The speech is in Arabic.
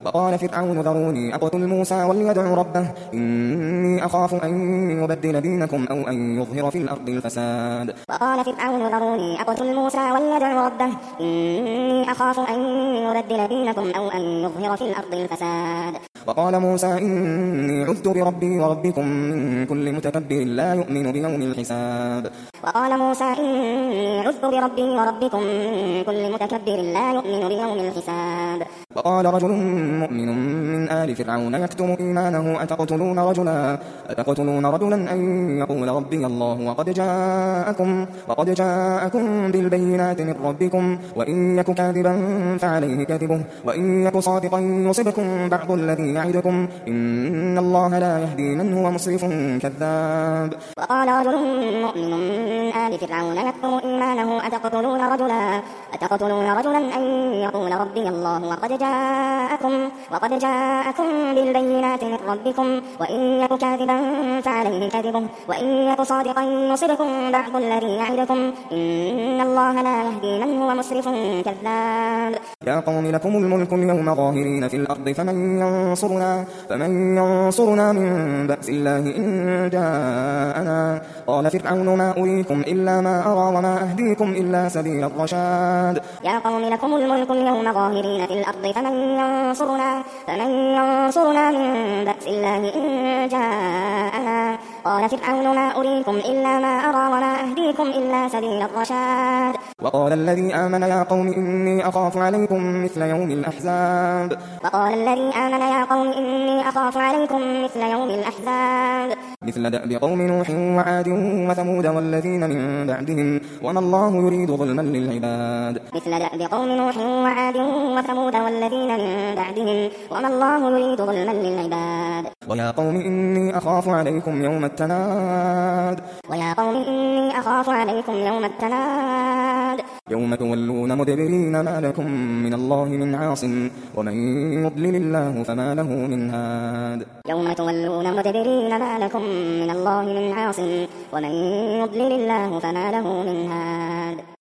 وقال فرعون ذروني أقتل موسى وليدع ربه إني أخاف أن يبدل دينكم أو أن يظهر في الأرض الفساد. وقال فرعون ذروني أقتل موسى وليدع ربه إني أخاف أن يبدل دينكم أو أن يظهر في الأرض الفساد. وقال موسى إني عذت بربي وربكم من كل متكبر لا يؤمن بيوم الحساب. وقال موسى إني عذت بربي وربكم من كل متكبر لا يؤمن بيوم الحساب. وقال رجل مؤمن من آل فرعون يكتم إيمانه أتقتلون رجلا أن يقول ربي الله وقد جاءكم بالبينات من ربكم وإن يك كاذبا فعليه كذبه وإن يك صادقا يصبكم بعض الذي يعدكم إن الله لا يهدي من هو مسرف كذاب. وقال رجل مؤمن من آل فرعون يكتم إيمانه أتقتلون رجلا أن يقول ربي الله وقد جاءكم بالبينات من ربكم وإن يك كاذبا فعليه كذبه وإن يك صادقا يصبكم بعض الذي يعدكم إن الله لا يهدي من هو مسرف كذاب. يا قوم لكم الملك اليوم ظاهرين في الأرض فمن ينصرنا من بأس الله إن جاءنا. قال فرعون ما أريكم إلا ما أرى وما أهديكم إلا سبيل الرشاد. يا قوم لكم الملك اليوم ظاهرين في الأرض فمن ينصرنا من بأس الله إن جاءنا. قال فرعون ما أريكم إلا ما أرى وما أهديكم إلا سبيل الرشاد. وقال الذي آمن يا قوم إني أخاف عليكم مثل يوم الأحزاب. مثل دأب قوم نوح وعاد وثمود والذين من بعدهم وما الله يريد ظلما للعباد. ويا قوم إني أخاف عليكم يوم التناد. يوم تولون مدبرين ما لكم من الله من عاصم ومن يضلل الله فما له من هاد. يوم تولون مدبرين ما لكم من الله من عاصم ومن يضلل الله فما له من هاد.